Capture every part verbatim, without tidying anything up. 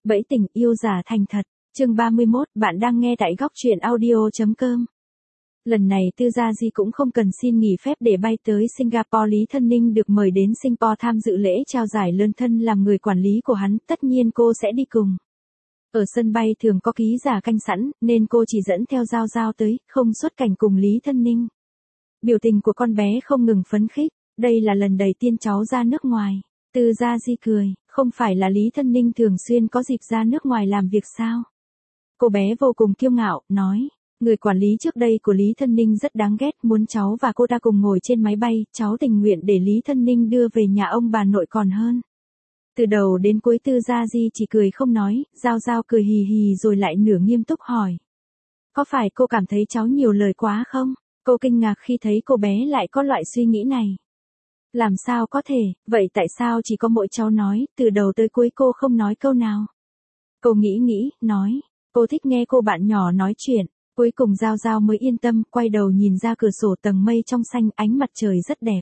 Bẫy tình yêu giả thành thật, chương ba mươi mốt, bạn đang nghe tại góc truyện audio.com. Lần này Tư Gia Di cũng không cần xin nghỉ phép để bay tới Singapore. Lý Thân Ninh được mời đến Singapore tham dự lễ trao giải Lơn Thân làm người quản lý của hắn, tất nhiên cô sẽ đi cùng. Ở sân bay thường có ký giả canh sẵn, nên cô chỉ dẫn theo Giao Giao tới, không xuất cảnh cùng Lý Thân Ninh. Biểu tình của con bé không ngừng phấn khích, đây là lần đầu tiên cháu ra nước ngoài. Tư Gia Di cười, không phải là Lý Thân Ninh thường xuyên có dịp ra nước ngoài làm việc sao? Cô bé vô cùng kiêu ngạo, nói, người quản lý trước đây của Lý Thân Ninh rất đáng ghét, muốn cháu và cô ta cùng ngồi trên máy bay, cháu tình nguyện để Lý Thân Ninh đưa về nhà ông bà nội còn hơn. Từ đầu đến cuối Tư Gia Di chỉ cười không nói, Giao Giao cười hì hì rồi lại nửa nghiêm túc hỏi. Có phải cô cảm thấy cháu nhiều lời quá không? Cô kinh ngạc khi thấy cô bé lại có loại suy nghĩ này. Làm sao có thể, vậy tại sao chỉ có mỗi cháu nói, từ đầu tới cuối cô không nói câu nào? Cô nghĩ nghĩ, nói, cô thích nghe cô bạn nhỏ nói chuyện. Cuối cùng Giao Giao mới yên tâm, quay đầu nhìn ra cửa sổ, tầng mây trong xanh, ánh mặt trời rất đẹp.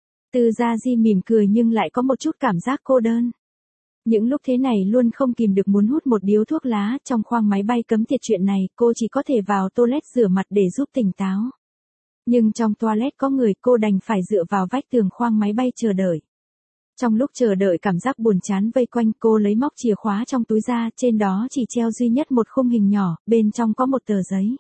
Tư Gia Di mỉm cười nhưng lại có một chút cảm giác cô đơn. Những lúc thế này luôn không kìm được muốn hút một điếu thuốc lá. Trong khoang máy bay cấm tiệt chuyện này, cô chỉ có thể vào toilet rửa mặt để giúp tỉnh táo. Nhưng trong toilet có người, cô đành phải dựa vào vách tường khoang máy bay chờ đợi. Trong lúc chờ đợi cảm giác buồn chán vây quanh, cô lấy móc chìa khóa trong túi ra, trên đó chỉ treo duy nhất một khung hình nhỏ, bên trong có một tờ giấy.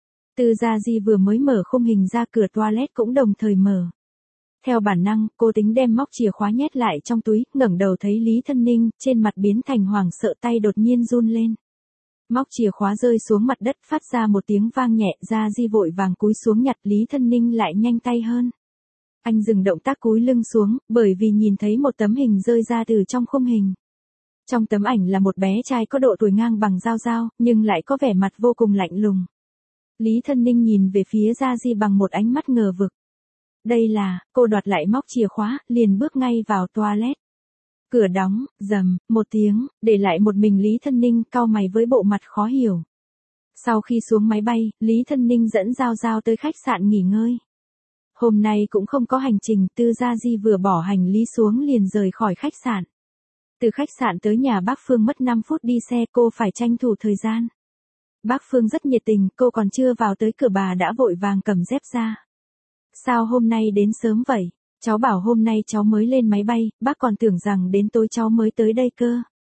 Tư Gia Di vừa mới mở khung hình ra, cửa toilet cũng đồng thời mở. Theo bản năng, cô tính đem móc chìa khóa nhét lại trong túi, ngẩng đầu thấy Lý Thân Ninh, trên mặt biến thành hoảng sợ, tay đột nhiên run lên. Móc chìa khóa rơi xuống mặt đất, phát ra một tiếng vang nhẹ, Gia Di vội vàng cúi xuống nhặt, Lý Thân Ninh lại nhanh tay hơn. Anh dừng động tác cúi lưng xuống, bởi vì nhìn thấy một tấm hình rơi ra từ trong khung hình. Trong tấm ảnh là một bé trai có độ tuổi ngang bằng Giao Giao, nhưng lại có vẻ mặt vô cùng lạnh lùng. Lý Thân Ninh nhìn về phía Gia Di bằng một ánh mắt ngờ vực. Đây là, cô đoạt lại móc chìa khóa, liền bước ngay vào toilet. Cửa đóng, rầm, một tiếng, để lại một mình Lý Thân Ninh cau mày với bộ mặt khó hiểu. Sau khi xuống máy bay, Lý Thân Ninh dẫn Giao Giao tới khách sạn nghỉ ngơi. Hôm nay cũng không có hành trình, Tư Gia Di vừa bỏ hành lý xuống liền rời khỏi khách sạn. Từ khách sạn tới nhà bác Phương mất năm phút đi xe, cô phải tranh thủ thời gian. Bác Phương rất nhiệt tình, cô còn chưa vào tới cửa bà đã vội vàng cầm dép ra. Sao hôm nay đến sớm vậy? Cháu bảo hôm nay cháu mới lên máy bay, bác còn tưởng rằng đến tối cháu mới tới đây cơ.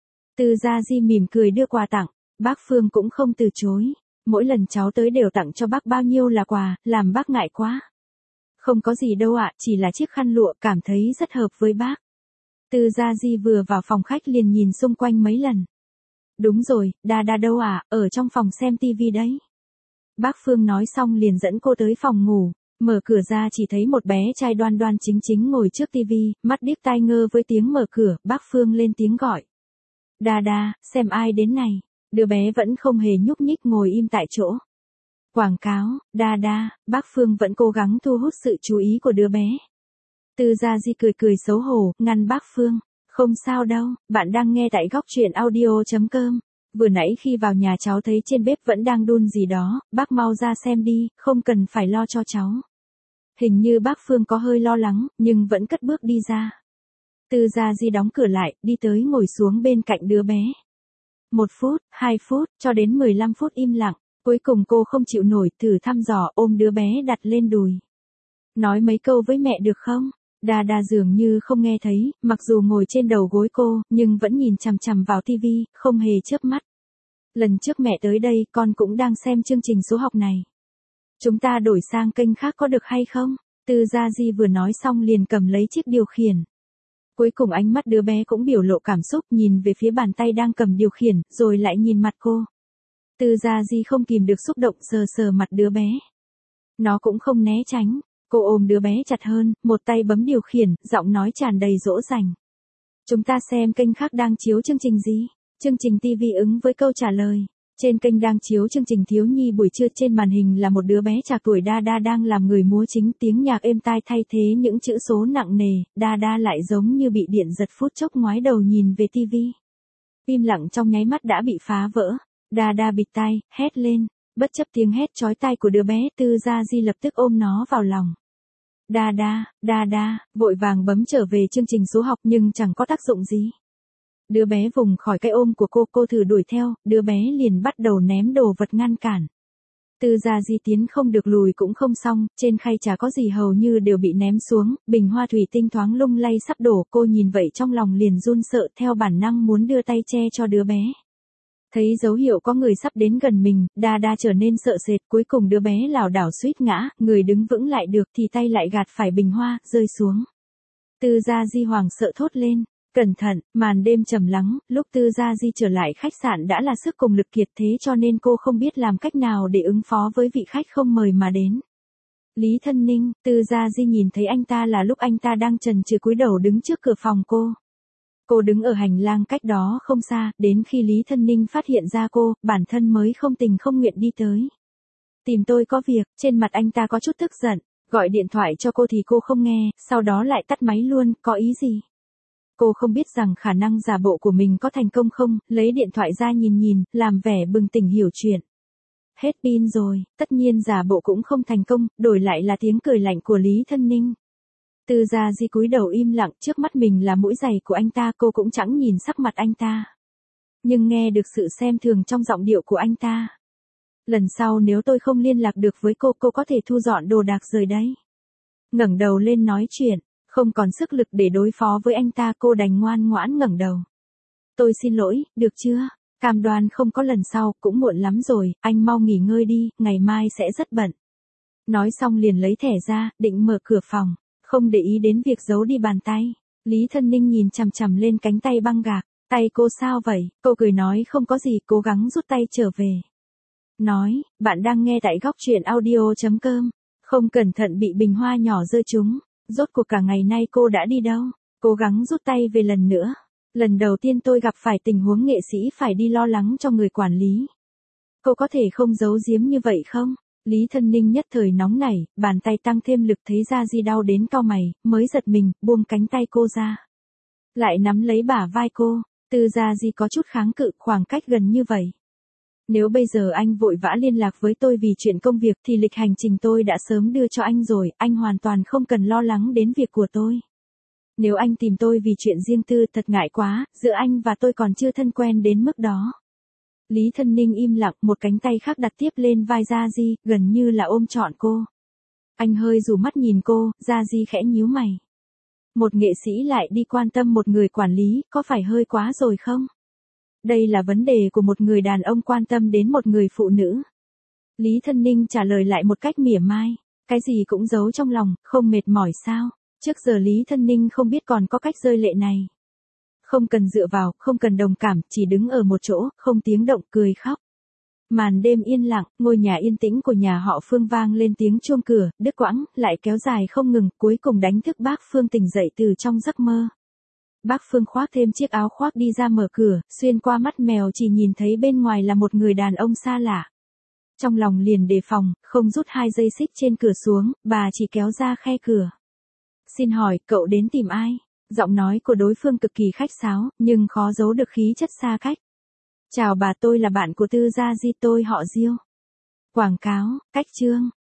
Tư Gia Di mỉm cười đưa quà tặng, bác Phương cũng không từ chối. Mỗi lần cháu tới đều tặng cho bác bao nhiêu là quà, làm bác ngại quá. Không có gì đâu ạ, chỉ là chiếc khăn lụa, cảm thấy rất hợp với bác. Tư Gia Di vừa vào phòng khách liền nhìn xung quanh mấy lần. Đúng rồi, Đa Đa đâu ạ, ở trong phòng xem tivi đấy. Bác Phương nói xong liền dẫn cô tới phòng ngủ. Mở cửa ra chỉ thấy một bé trai đoan đoan chính chính ngồi trước tivi, mắt điếc tai ngơ với tiếng mở cửa, bác Phương lên tiếng gọi. Đa Đa, xem ai đến này. Đứa bé vẫn không hề nhúc nhích ngồi im tại chỗ. Quảng cáo, Đa Đa, bác Phương vẫn cố gắng thu hút sự chú ý của đứa bé. Tư Gia Di cười cười xấu hổ, ngăn bác Phương. Không sao đâu, bạn đang nghe tại góc truyện audio.com. Vừa nãy khi vào nhà cháu thấy trên bếp vẫn đang đun gì đó, bác mau ra xem đi, không cần phải lo cho cháu. Hình như bác Phương có hơi lo lắng, nhưng vẫn cất bước đi ra. Tư Gia Di đóng cửa lại, đi tới ngồi xuống bên cạnh đứa bé. Một phút, hai phút, cho đến mười lăm phút im lặng, cuối cùng cô không chịu nổi, thử thăm dò ôm đứa bé đặt lên đùi. Nói mấy câu với mẹ được không? Đa Đa dường như không nghe thấy, mặc dù ngồi trên đầu gối cô, nhưng vẫn nhìn chằm chằm vào tivi, không hề chớp mắt. Lần trước mẹ tới đây, con cũng đang xem chương trình số học này. Chúng ta đổi sang kênh khác có được hay không? Tư Gia Di vừa nói xong liền cầm lấy chiếc điều khiển. Cuối cùng ánh mắt đứa bé cũng biểu lộ cảm xúc, nhìn về phía bàn tay đang cầm điều khiển, rồi lại nhìn mặt cô. Tư Gia Di không kìm được xúc động, sờ sờ mặt đứa bé. Nó cũng không né tránh. Cô ôm đứa bé chặt hơn, một tay bấm điều khiển, giọng nói tràn đầy dỗ dành. Chúng ta xem kênh khác đang chiếu chương trình gì? Chương trình tivi ứng với câu trả lời. Trên kênh đang chiếu chương trình thiếu nhi buổi trưa, trên màn hình là một đứa bé trạc tuổi Đa Đa đang làm người múa chính, tiếng nhạc êm tai thay thế những chữ số nặng nề, Đa Đa lại giống như bị điện giật, phút chốc ngoái đầu nhìn về tivi. Im lặng trong nháy mắt đã bị phá vỡ, Đa Đa bịt tai, hét lên, bất chấp tiếng hét chói tai của đứa bé, Tư Gia Di lập tức ôm nó vào lòng. Đa Đa, Đa Đa, vội vàng bấm trở về chương trình số học nhưng chẳng có tác dụng gì. Đứa bé vùng khỏi cái ôm của cô, cô thử đuổi theo, đứa bé liền bắt đầu ném đồ vật ngăn cản. Tư Gia Di tiến không được lùi cũng không xong, trên khay trà có gì hầu như đều bị ném xuống, bình hoa thủy tinh thoáng lung lay sắp đổ, cô nhìn vậy trong lòng liền run sợ, theo bản năng muốn đưa tay che cho đứa bé. Thấy dấu hiệu có người sắp đến gần mình, đa đa trở nên sợ sệt, cuối cùng đứa bé lảo đảo suýt ngã, người đứng vững lại được thì tay lại gạt phải bình hoa, rơi xuống. Tư Gia Di hoảng sợ thốt lên. Cẩn thận, màn đêm trầm lắng, lúc Tư Gia Di trở lại khách sạn đã là sức cùng lực kiệt, thế cho nên cô không biết làm cách nào để ứng phó với vị khách không mời mà đến. Lý Thân Ninh, Tư Gia Di nhìn thấy anh ta là lúc anh ta đang chần chừ cúi đầu đứng trước cửa phòng cô. Cô đứng ở hành lang cách đó không xa, đến khi Lý Thân Ninh phát hiện ra cô, bản thân mới không tình không nguyện đi tới. Tìm tôi có việc, trên mặt anh ta có chút tức giận, gọi điện thoại cho cô thì cô không nghe, sau đó lại tắt máy luôn, có ý gì? Cô không biết rằng khả năng giả bộ của mình có thành công không, lấy điện thoại ra nhìn nhìn, làm vẻ bừng tỉnh hiểu chuyện. Hết pin rồi, tất nhiên giả bộ cũng không thành công, đổi lại là tiếng cười lạnh của Lý Thân Ninh. Tư Gia Di cúi đầu im lặng, trước mắt mình là mũi giày của anh ta, cô cũng chẳng nhìn sắc mặt anh ta. Nhưng nghe được sự xem thường trong giọng điệu của anh ta. Lần sau nếu tôi không liên lạc được với cô, cô có thể thu dọn đồ đạc rời đấy. Ngẩng đầu lên nói chuyện. Không còn sức lực để đối phó với anh ta, cô đành ngoan ngoãn ngẩng đầu. Tôi xin lỗi, được chưa? Cam đoan không có lần sau, cũng muộn lắm rồi, anh mau nghỉ ngơi đi, ngày mai sẽ rất bận. Nói xong liền lấy thẻ ra, định mở cửa phòng, không để ý đến việc giấu đi bàn tay. Lý Thân Ninh nhìn chằm chằm lên cánh tay băng gạc, tay cô sao vậy? Cô cười nói không có gì, cố gắng rút tay trở về. Nói, bạn đang nghe tại góc truyện audio chấm com, không cẩn thận bị bình hoa nhỏ rơi trúng. Rốt cuộc cả ngày nay cô đã đi đâu? Cố gắng rút tay về lần nữa. Lần đầu tiên tôi gặp phải tình huống nghệ sĩ phải đi lo lắng cho người quản lý. Cô có thể không giấu giếm như vậy không? Lý Thân Ninh nhất thời nóng nảy, bàn tay tăng thêm lực thấy Gia Di đau đến cau mày, mới giật mình, buông cánh tay cô ra. Lại nắm lấy bả vai cô, Tư Gia Di có chút kháng cự, khoảng cách gần như vậy. Nếu bây giờ anh vội vã liên lạc với tôi vì chuyện công việc thì lịch hành trình tôi đã sớm đưa cho anh rồi, anh hoàn toàn không cần lo lắng đến việc của tôi. Nếu anh tìm tôi vì chuyện riêng tư thật ngại quá, giữa anh và tôi còn chưa thân quen đến mức đó. Lý Thân Ninh im lặng, một cánh tay khác đặt tiếp lên vai Gia Di, gần như là ôm trọn cô. Anh hơi rủ mắt nhìn cô, Gia Di khẽ nhíu mày. Một nghệ sĩ lại đi quan tâm một người quản lý, có phải hơi quá rồi không? Đây là vấn đề của một người đàn ông quan tâm đến một người phụ nữ. Lý Thân Ninh trả lời lại một cách mỉa mai. Cái gì cũng giấu trong lòng, không mệt mỏi sao? Trước giờ Lý Thân Ninh không biết còn có cách rơi lệ này. Không cần dựa vào, không cần đồng cảm, chỉ đứng ở một chỗ, không tiếng động, cười khóc. Màn đêm yên lặng, ngôi nhà yên tĩnh của nhà họ Phương vang lên tiếng chuông cửa, đứt quãng, lại kéo dài không ngừng, cuối cùng đánh thức bác Phương tỉnh dậy từ trong giấc mơ. Bác Phương khoác thêm chiếc áo khoác đi ra mở cửa, xuyên qua mắt mèo chỉ nhìn thấy bên ngoài là một người đàn ông xa lạ. Trong lòng liền đề phòng, không rút hai dây xích trên cửa xuống, bà chỉ kéo ra khe cửa. Xin hỏi, cậu đến tìm ai? Giọng nói của đối phương cực kỳ khách sáo, nhưng khó giấu được khí chất xa cách. Chào bà, tôi là bạn của Tư Gia Di, tôi họ Diêu. Quảng cáo, cách chương.